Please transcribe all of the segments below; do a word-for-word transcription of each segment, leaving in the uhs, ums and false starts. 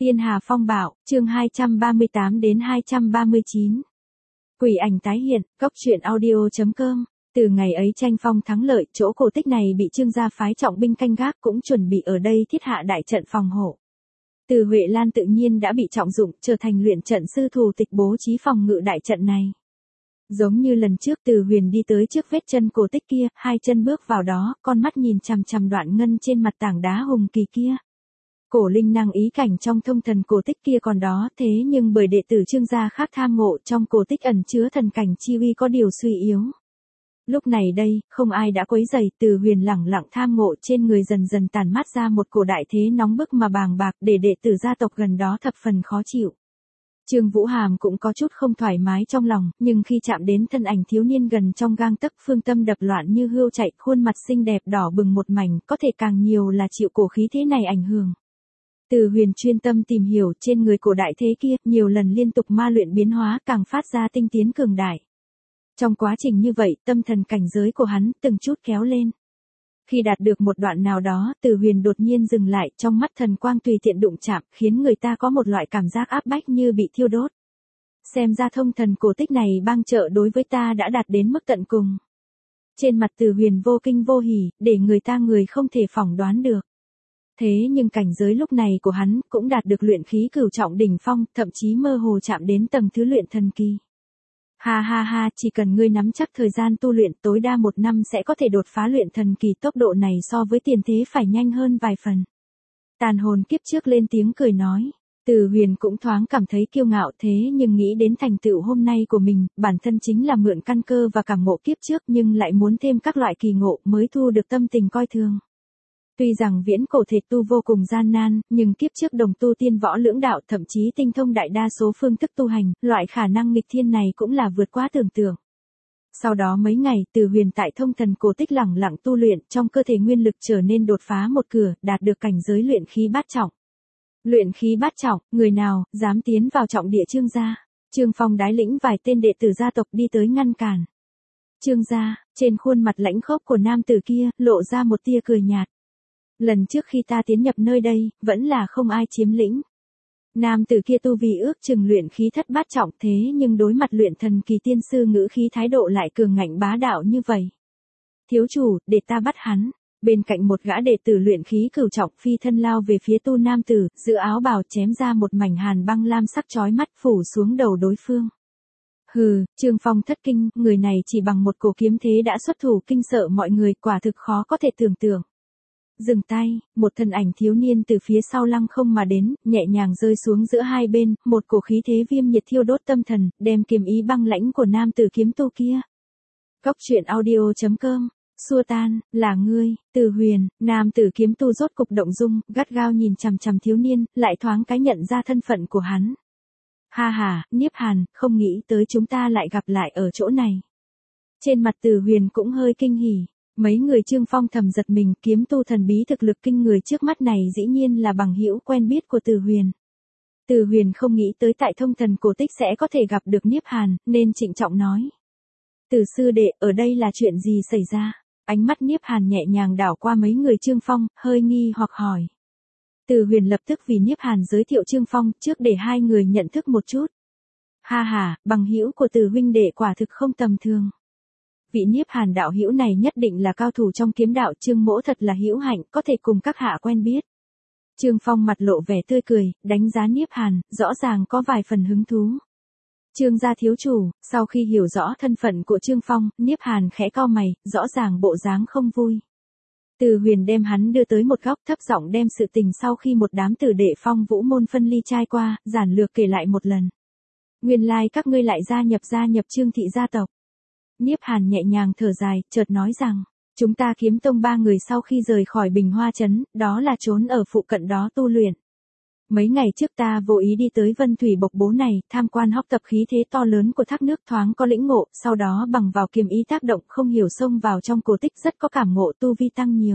Tiên Hà Phong Bạo, chương hai trăm ba mươi tám đến hai trăm ba mươi chín. Quỷ ảnh tái hiện, góc truyện audio.com. Từ ngày ấy tranh phong thắng lợi, chỗ cổ tích này bị Trương gia phái trọng binh canh gác, cũng chuẩn bị ở đây thiết hạ đại trận phòng hộ. Từ Huệ Lan tự nhiên đã bị trọng dụng, trở thành luyện trận sư thủ tịch bố trí phòng ngự đại trận này. Giống như lần trước Từ Huyền đi tới trước vết chân cổ tích kia, hai chân bước vào đó, con mắt nhìn chằm chằm đoạn ngân trên mặt tảng đá hùng kỳ kia. Cổ linh năng ý cảnh trong thông thần cổ tích kia còn đó, thế nhưng bởi đệ tử Trương gia khác tham ngộ trong cổ tích ẩn chứa thần cảnh chi uy có điều suy yếu. Lúc này đây, không ai đã quấy rầy, Từ Huyền lẳng lặng tham ngộ trên người dần dần tản mát ra một cổ đại thế nóng bức mà bàng bạc, để đệ tử gia tộc gần đó thập phần khó chịu. Trương Vũ Hàm cũng có chút không thoải mái trong lòng, nhưng khi chạm đến thân ảnh thiếu niên gần trong gang tấc, phương tâm đập loạn như hươu chạy, khuôn mặt xinh đẹp đỏ bừng một mảnh, có thể càng nhiều là chịu cổ khí thế này ảnh hưởng. Từ Huyền chuyên tâm tìm hiểu trên người cổ đại thế kia, nhiều lần liên tục ma luyện biến hóa càng phát ra tinh tiến cường đại. Trong quá trình như vậy, tâm thần cảnh giới của hắn từng chút kéo lên. Khi đạt được một đoạn nào đó, Từ Huyền đột nhiên dừng lại, trong mắt thần quang tùy tiện đụng chạm, khiến người ta có một loại cảm giác áp bách như bị thiêu đốt. Xem ra thông thần cổ tích này bang trợ đối với ta đã đạt đến mức tận cùng. Trên mặt Từ Huyền vô kinh vô hỉ, để người ta người không thể phỏng đoán được. Thế nhưng cảnh giới lúc này của hắn cũng đạt được luyện khí cửu trọng đỉnh phong, thậm chí mơ hồ chạm đến tầng thứ luyện thần kỳ. Ha ha ha, chỉ cần ngươi nắm chắc thời gian tu luyện, tối đa một năm sẽ có thể đột phá luyện thần kỳ, tốc độ này so với tiền thế phải nhanh hơn vài phần. Tàn hồn kiếp trước lên tiếng cười nói. Từ Huyền cũng thoáng cảm thấy kiêu ngạo, thế nhưng nghĩ đến thành tựu hôm nay của mình, bản thân chính là mượn căn cơ và cảm ngộ kiếp trước nhưng lại muốn thêm các loại kỳ ngộ mới thu được tâm tình coi thường. Tuy rằng viễn cổ thể tu vô cùng gian nan, nhưng kiếp trước đồng tu tiên võ lưỡng đạo, thậm chí tinh thông đại đa số phương thức tu hành, loại khả năng nghịch thiên này cũng là vượt quá tưởng tượng. Sau đó mấy ngày, Từ Huyền tại thông thần cổ tích lẳng lặng tu luyện, trong cơ thể nguyên lực trở nên đột phá một cửa, đạt được cảnh giới luyện khí bát trọng. Luyện khí bát trọng, người nào dám tiến vào trọng địa Trương gia? Trương Phong đái lĩnh vài tên đệ tử gia tộc đi tới ngăn cản. Trương gia, trên khuôn mặt lãnh khốc của nam tử kia, lộ ra một tia cười nhạt. Lần trước khi ta tiến nhập nơi đây, vẫn là không ai chiếm lĩnh. Nam tử kia tu vi ước chừng luyện khí thất bát trọng, thế nhưng đối mặt luyện thần kỳ tiên sư ngữ khí thái độ lại cường ngạnh bá đạo như vậy. Thiếu chủ, để ta bắt hắn. Bên cạnh một gã đệ tử luyện khí cửu trọng phi thân lao về phía tu nam tử, giữ áo bào chém ra một mảnh hàn băng lam sắc chói mắt phủ xuống đầu đối phương. Hừ, Trương Phong thất kinh, người này chỉ bằng một cổ kiếm thế đã xuất thủ kinh sợ mọi người, quả thực khó có thể tưởng tượng. Dừng tay, một thân ảnh thiếu niên từ phía sau lăng không mà đến, nhẹ nhàng rơi xuống giữa hai bên, một cổ khí thế viêm nhiệt thiêu đốt tâm thần, đem kiếm ý băng lãnh của nam tử kiếm tu kia. Góc truyện audio.com, xua tan, là ngươi, Từ Huyền, nam tử kiếm tu rốt cục động dung, gắt gao nhìn chằm chằm thiếu niên, lại thoáng cái nhận ra thân phận của hắn. Ha ha, Niếp Hàn, không nghĩ tới chúng ta lại gặp lại ở chỗ này. Trên mặt Từ Huyền cũng hơi kinh hỉ. Mấy người Trương Phong thầm giật mình, kiếm tu thần bí thực lực kinh người trước mắt này dĩ nhiên là bằng hữu quen biết của Từ Huyền. Từ Huyền không nghĩ tới tại thông thần cổ tích sẽ có thể gặp được Niếp Hàn, nên trịnh trọng nói. Từ sư đệ, ở đây là chuyện gì xảy ra? Ánh mắt Niếp Hàn nhẹ nhàng đảo qua mấy người Trương Phong, hơi nghi hoặc hỏi. Từ Huyền lập tức vì Niếp Hàn giới thiệu Trương Phong, trước để hai người nhận thức một chút. Ha ha, bằng hữu của Từ huynh đệ quả thực không tầm thường. Vị Niếp Hàn đạo hữu này nhất định là cao thủ trong kiếm đạo, Trương mỗ thật là hữu hạnh, có thể cùng các hạ quen biết. Trương Phong mặt lộ vẻ tươi cười, đánh giá Niếp Hàn, rõ ràng có vài phần hứng thú. Trương gia thiếu chủ, sau khi hiểu rõ thân phận của Trương Phong, Niếp Hàn khẽ cau mày, rõ ràng bộ dáng không vui. Từ Huyền đem hắn đưa tới một góc, thấp giọng đem sự tình sau khi một đám tử đệ Phong Vũ môn phân ly trai qua, giản lược kể lại một lần. Nguyên lai các ngươi lại gia nhập gia nhập Trương thị gia tộc. Niếp Hàn nhẹ nhàng thở dài, chợt nói rằng, chúng ta kiếm tông ba người sau khi rời khỏi Bình Hoa Trấn, đó là trốn ở phụ cận đó tu luyện. Mấy ngày trước ta vô ý đi tới Vân Thủy Bộc Bố này, tham quan học tập khí thế to lớn của thác nước, thoáng có lĩnh ngộ, sau đó bằng vào kiếm ý tác động không hiểu xông vào trong cổ tích, rất có cảm ngộ, tu vi tăng nhiều.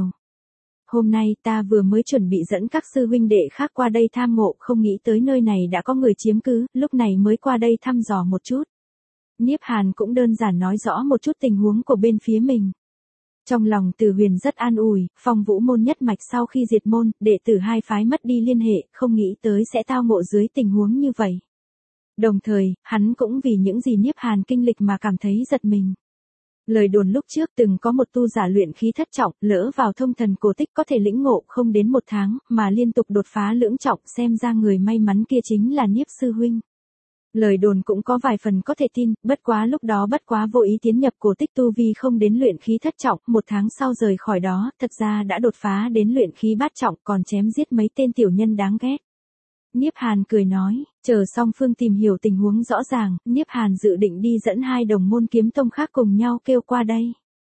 Hôm nay ta vừa mới chuẩn bị dẫn các sư huynh đệ khác qua đây tham ngộ, không nghĩ tới nơi này đã có người chiếm cứ, lúc này mới qua đây thăm dò một chút. Niếp Hàn cũng đơn giản nói rõ một chút tình huống của bên phía mình. Trong lòng Từ Huyền rất an ủi, Phong Vũ môn nhất mạch sau khi diệt môn, đệ tử hai phái mất đi liên hệ, không nghĩ tới sẽ tao ngộ dưới tình huống như vậy. Đồng thời, hắn cũng vì những gì Niếp Hàn kinh lịch mà cảm thấy giật mình. Lời đồn lúc trước từng có một tu giả luyện khí thất trọng, lỡ vào thông thần cổ tích có thể lĩnh ngộ không đến một tháng, mà liên tục đột phá lưỡng trọng, xem ra người may mắn kia chính là Niếp sư huynh. Lời đồn cũng có vài phần có thể tin, bất quá lúc đó bất quá vô ý tiến nhập cổ tích tu vi không đến luyện khí thất trọng, một tháng sau rời khỏi đó, thật ra đã đột phá đến luyện khí bát trọng, còn chém giết mấy tên tiểu nhân đáng ghét. Niếp Hàn cười nói, chờ song phương tìm hiểu tình huống rõ ràng, Niếp Hàn dự định đi dẫn hai đồng môn kiếm tông khác cùng nhau kêu qua đây.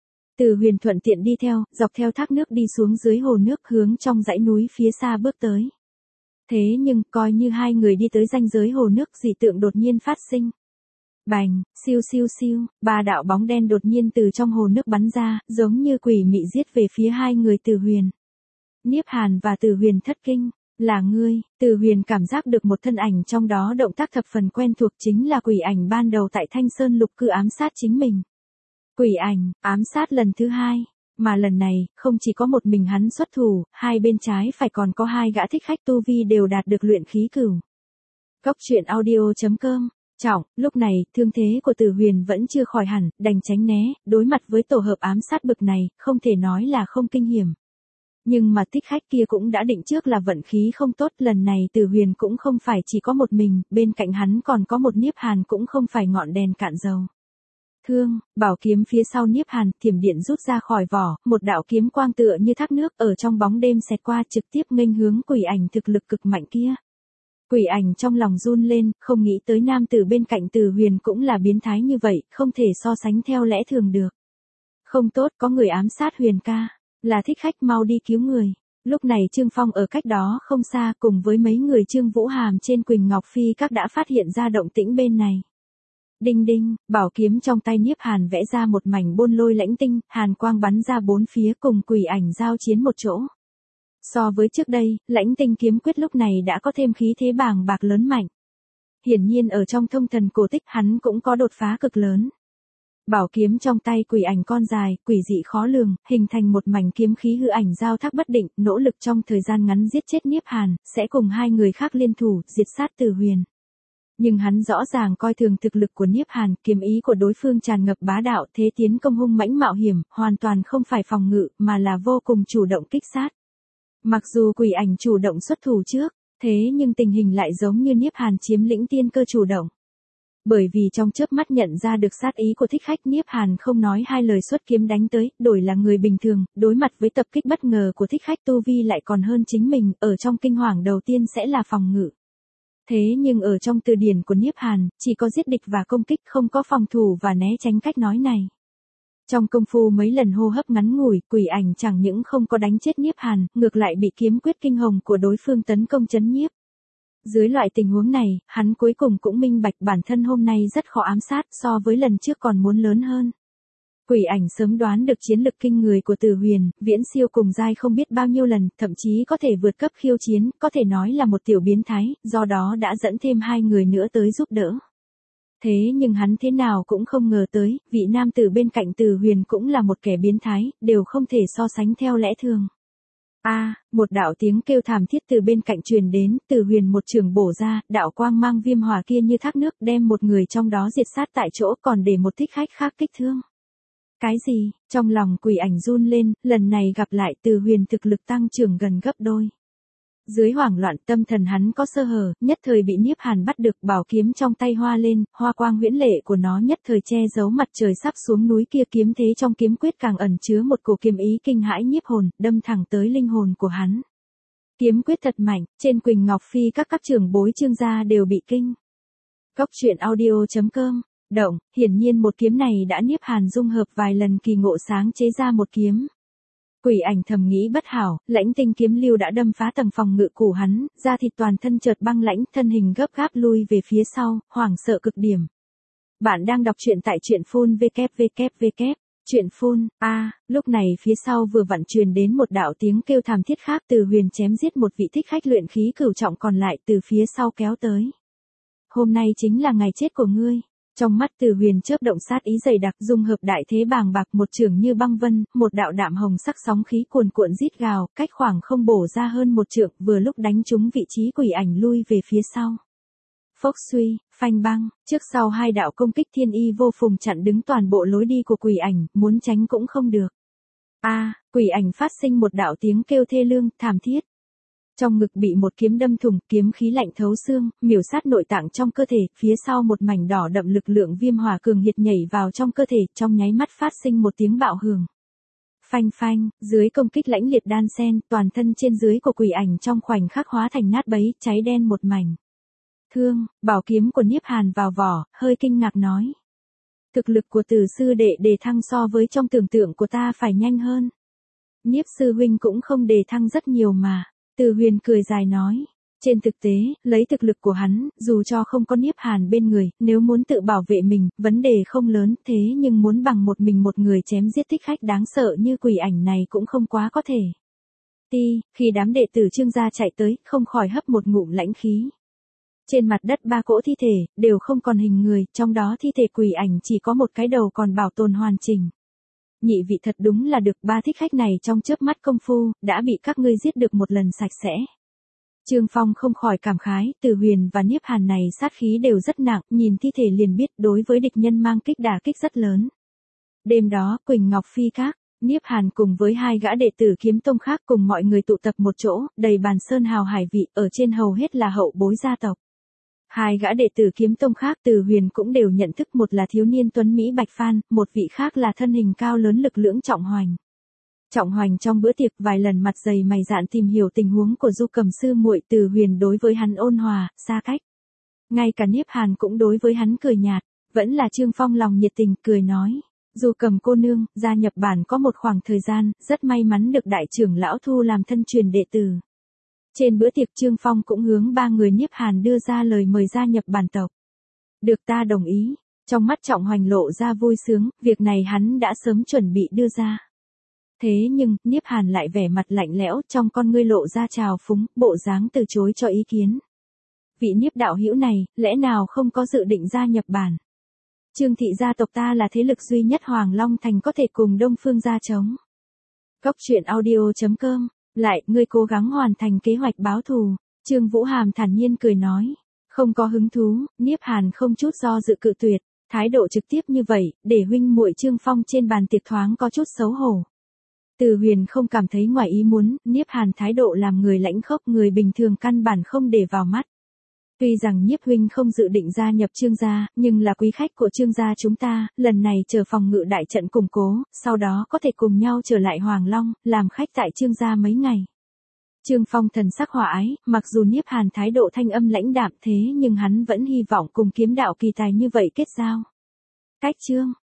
Từ Huyền thuận tiện đi theo, dọc theo thác nước đi xuống dưới hồ nước hướng trong dãy núi phía xa bước tới. Thế nhưng, coi như hai người đi tới ranh giới hồ nước, dị tượng đột nhiên phát sinh. Bành, siêu siêu siêu, ba đạo bóng đen đột nhiên từ trong hồ nước bắn ra, giống như quỷ mị giết về phía hai người Từ Huyền. Niếp Hàn và Từ Huyền thất kinh, là ngươi. Từ Huyền cảm giác được một thân ảnh trong đó động tác thập phần quen thuộc, chính là quỷ ảnh ban đầu tại Thanh Sơn Lục Cư ám sát chính mình. Quỷ ảnh, ám sát lần thứ hai. Mà lần này, không chỉ có một mình hắn xuất thủ, hai bên trái phải còn có hai gã thích khách tu vi đều đạt được luyện khí cửu. Cốc truyện audio chấm com. Trọng, lúc này, thương thế của Từ Huyền vẫn chưa khỏi hẳn, đành tránh né, đối mặt với tổ hợp ám sát bực này, không thể nói là không kinh hiểm. Nhưng mà thích khách kia cũng đã định trước là vận khí không tốt, lần này Từ Huyền cũng không phải chỉ có một mình, bên cạnh hắn còn có một Niếp Hàn cũng không phải ngọn đèn cạn dầu. Thương, bảo kiếm phía sau Niếp Hàn, thiểm điện rút ra khỏi vỏ, một đạo kiếm quang tựa như thác nước ở trong bóng đêm xẹt qua trực tiếp nghênh hướng quỷ ảnh thực lực cực mạnh kia. Quỷ ảnh trong lòng run lên, không nghĩ tới nam tử bên cạnh Từ Huyền cũng là biến thái như vậy, không thể so sánh theo lẽ thường được. Không tốt, có người ám sát Huyền ca, là thích khách, mau đi cứu người. Lúc này Trương Phong ở cách đó không xa cùng với mấy người Trương Vũ Hàm trên Quỳnh Ngọc Phi các đã phát hiện ra động tĩnh bên này. Đinh đinh, bảo kiếm trong tay Niếp Hàn vẽ ra một mảnh bôn lôi lãnh tinh, hàn quang bắn ra bốn phía cùng quỷ ảnh giao chiến một chỗ. So với trước đây, lãnh tinh kiếm quyết lúc này đã có thêm khí thế bàng bạc lớn mạnh. Hiển nhiên ở trong thông thần cổ tích hắn cũng có đột phá cực lớn. Bảo kiếm trong tay quỷ ảnh con dài, quỷ dị khó lường, hình thành một mảnh kiếm khí hư ảnh giao thác bất định, nỗ lực trong thời gian ngắn giết chết Niếp Hàn, sẽ cùng hai người khác liên thủ, diệt sát Từ Huyền. Nhưng hắn rõ ràng coi thường thực lực của Niếp Hàn, kiếm ý của đối phương tràn ngập bá đạo, thế tiến công hung mãnh mạo hiểm, hoàn toàn không phải phòng ngự, mà là vô cùng chủ động kích sát. Mặc dù quỷ ảnh chủ động xuất thủ trước, thế nhưng tình hình lại giống như Niếp Hàn chiếm lĩnh tiên cơ chủ động. Bởi vì trong chớp mắt nhận ra được sát ý của thích khách, Niếp Hàn không nói hai lời xuất kiếm đánh tới, đổi là người bình thường, đối mặt với tập kích bất ngờ của thích khách tu vi lại còn hơn chính mình, ở trong kinh hoàng đầu tiên sẽ là phòng ngự. Thế nhưng ở trong từ điển của Niếp Hàn, chỉ có giết địch và công kích, không có phòng thủ và né tránh cách nói này. Trong công phu mấy lần hô hấp ngắn ngủi, quỷ ảnh chẳng những không có đánh chết Niếp Hàn, ngược lại bị kiếm quyết kinh hồng của đối phương tấn công chấn nhiếp. Dưới loại tình huống này, hắn cuối cùng cũng minh bạch bản thân hôm nay rất khó ám sát, so với lần trước còn muốn lớn hơn. Quỷ ảnh sớm đoán được chiến lực kinh người của Từ Huyền, viễn siêu cùng giai không biết bao nhiêu lần, thậm chí có thể vượt cấp khiêu chiến, có thể nói là một tiểu biến thái, do đó đã dẫn thêm hai người nữa tới giúp đỡ. Thế nhưng hắn thế nào cũng không ngờ tới, vị nam tử bên cạnh Từ Huyền cũng là một kẻ biến thái, đều không thể so sánh theo lẽ thường. A, à, một đạo tiếng kêu thảm thiết từ bên cạnh truyền đến, Từ Huyền một trường bổ ra, đạo quang mang viêm hỏa kia như thác nước, đem một người trong đó diệt sát tại chỗ, còn để một thích khách khác kích thương. Cái gì? Trong lòng quỷ ảnh run lên, lần này gặp lại Từ Huyền thực lực tăng trưởng gần gấp đôi. Dưới hoảng loạn tâm thần hắn có sơ hở, nhất thời bị Niếp Hàn bắt được, bảo kiếm trong tay hoa lên, hoa quang huyễn lệ của nó nhất thời che giấu mặt trời sắp xuống núi kia, kiếm thế trong kiếm quyết càng ẩn chứa một cổ kiếm ý kinh hãi nhiếp hồn, đâm thẳng tới linh hồn của hắn. Kiếm quyết thật mạnh, trên Quỳnh Ngọc Phi các các trưởng bối Trương gia đều bị kinh. Cốc truyện audio chấm com. Động, hiển nhiên một kiếm này đã Niếp Hàn dung hợp vài lần kỳ ngộ sáng chế ra một kiếm. Quỷ ảnh thầm nghĩ bất hảo, lãnh tinh kiếm lưu đã đâm phá tầng phòng ngự của hắn, da thịt toàn thân chợt băng lãnh, thân hình gấp gáp lui về phía sau, hoảng sợ cực điểm. Bạn đang đọc truyện tại truyện phun www. Truyện phun, a, à, lúc này phía sau vừa vặn truyền đến một đạo tiếng kêu thảm thiết khác, Từ Huyền chém giết một vị thích khách luyện khí cửu trọng còn lại từ phía sau kéo tới. Hôm nay chính là ngày chết của ngươi. Trong mắt Từ Huyền chớp động sát ý dày đặc, dung hợp đại thế bàng bạc, một chưởng như băng vân, một đạo đạm hồng sắc sóng khí cuồn cuộn rít gào, cách khoảng không bổ ra hơn một trượng, vừa lúc đánh trúng vị trí quỷ ảnh lui về phía sau. Phốc suy, phanh băng, trước sau hai đạo công kích thiên y vô phùng chặn đứng toàn bộ lối đi của quỷ ảnh, muốn tránh cũng không được. A, quỷ ảnh phát sinh một đạo tiếng kêu thê lương, thảm thiết. Trong ngực bị một kiếm đâm thủng, kiếm khí lạnh thấu xương, miểu sát nội tạng trong cơ thể, phía sau một mảnh đỏ đậm lực lượng viêm hỏa cường hiệt nhảy vào trong cơ thể, trong nháy mắt phát sinh một tiếng bạo hưởng. Phanh phanh, dưới công kích lãnh liệt đan sen, toàn thân trên dưới của quỷ ảnh trong khoảnh khắc hóa thành nát bấy, cháy đen một mảnh. Thương, bảo kiếm của Niếp Hàn vào vỏ, hơi kinh ngạc nói. Thực lực của Từ sư đệ đề thăng so với trong tưởng tượng của ta phải nhanh hơn. Niếp sư huynh cũng không đề thăng rất nhiều mà. Từ Huyền cười dài nói. Trên thực tế, lấy thực lực của hắn, dù cho không có Niếp Hàn bên người, nếu muốn tự bảo vệ mình, vấn đề không lớn, thế nhưng muốn bằng một mình một người chém giết thích khách đáng sợ như quỷ ảnh này cũng không quá có thể. Ti, khi đám đệ tử Trương gia chạy tới, không khỏi hấp một ngụm lãnh khí. Trên mặt đất ba cỗ thi thể, đều không còn hình người, trong đó thi thể quỷ ảnh chỉ có một cái đầu còn bảo tồn hoàn chỉnh. Nhị vị thật đúng là được, ba thích khách này trong chớp mắt công phu, đã bị các ngươi giết được một lần sạch sẽ. Trương Phong không khỏi cảm khái, Từ Huyền và Niếp Hàn này sát khí đều rất nặng, nhìn thi thể liền biết đối với địch nhân mang kích đả kích rất lớn. Đêm đó, Quỳnh Ngọc Phi Các, Niếp Hàn cùng với hai gã đệ tử Kiếm Tông khác cùng mọi người tụ tập một chỗ, đầy bàn sơn hào hải vị, ở trên hầu hết là hậu bối gia tộc. Hai gã đệ tử Kiếm Tông khác Từ Huyền cũng đều nhận thức, một là thiếu niên tuấn Mỹ Bạch Phan, một vị khác là thân hình cao lớn lực lưỡng Trọng Hoành. Trọng Hoành trong bữa tiệc vài lần mặt dày mày dạn tìm hiểu tình huống của Du Cầm sư muội, Từ Huyền đối với hắn ôn hòa, xa cách. Ngay cả Niếp Hàn cũng đối với hắn cười nhạt, vẫn là Trương Phong lòng nhiệt tình, cười nói. Du Cầm cô nương, gia nhập bản có một khoảng thời gian, rất may mắn được đại trưởng lão thu làm thân truyền đệ tử. Trên bữa tiệc Trương Phong cũng hướng ba người Niếp Hàn đưa ra lời mời gia nhập bản tộc. Được, ta đồng ý. Trong mắt Trọng Hoành lộ ra vui sướng, việc này hắn đã sớm chuẩn bị đưa ra. Thế nhưng, Niếp Hàn lại vẻ mặt lạnh lẽo, trong con ngươi lộ ra trào phúng, bộ dáng từ chối cho ý kiến. Vị Niếp đạo hữu này, lẽ nào không có dự định gia nhập bản? Trương thị gia tộc ta là thế lực duy nhất Hoàng Long Thành có thể cùng Đông Phương gia chống. Cốc truyện audio chấm com. Lại, ngươi cố gắng hoàn thành kế hoạch báo thù. Trương Vũ Hàm thản nhiên cười nói. Không có hứng thú, Niếp Hàn không chút do dự cự tuyệt. Thái độ trực tiếp như vậy, để huynh muội Trương Phong trên bàn tiệc thoáng có chút xấu hổ. Từ Huyền không cảm thấy ngoài ý muốn, Niếp Hàn thái độ làm người lãnh khốc, người bình thường căn bản không để vào mắt. Tuy rằng Nhiếp huynh không dự định gia nhập Trương gia, nhưng là quý khách của Trương gia chúng ta, lần này chờ phòng ngự đại trận củng cố, sau đó có thể cùng nhau trở lại Hoàng Long, làm khách tại Trương gia mấy ngày. Trương Phong thần sắc hòa ái, mặc dù Niếp Hàn thái độ thanh âm lãnh đạm thế nhưng hắn vẫn hy vọng cùng kiếm đạo kỳ tài như vậy kết giao. Cách Trương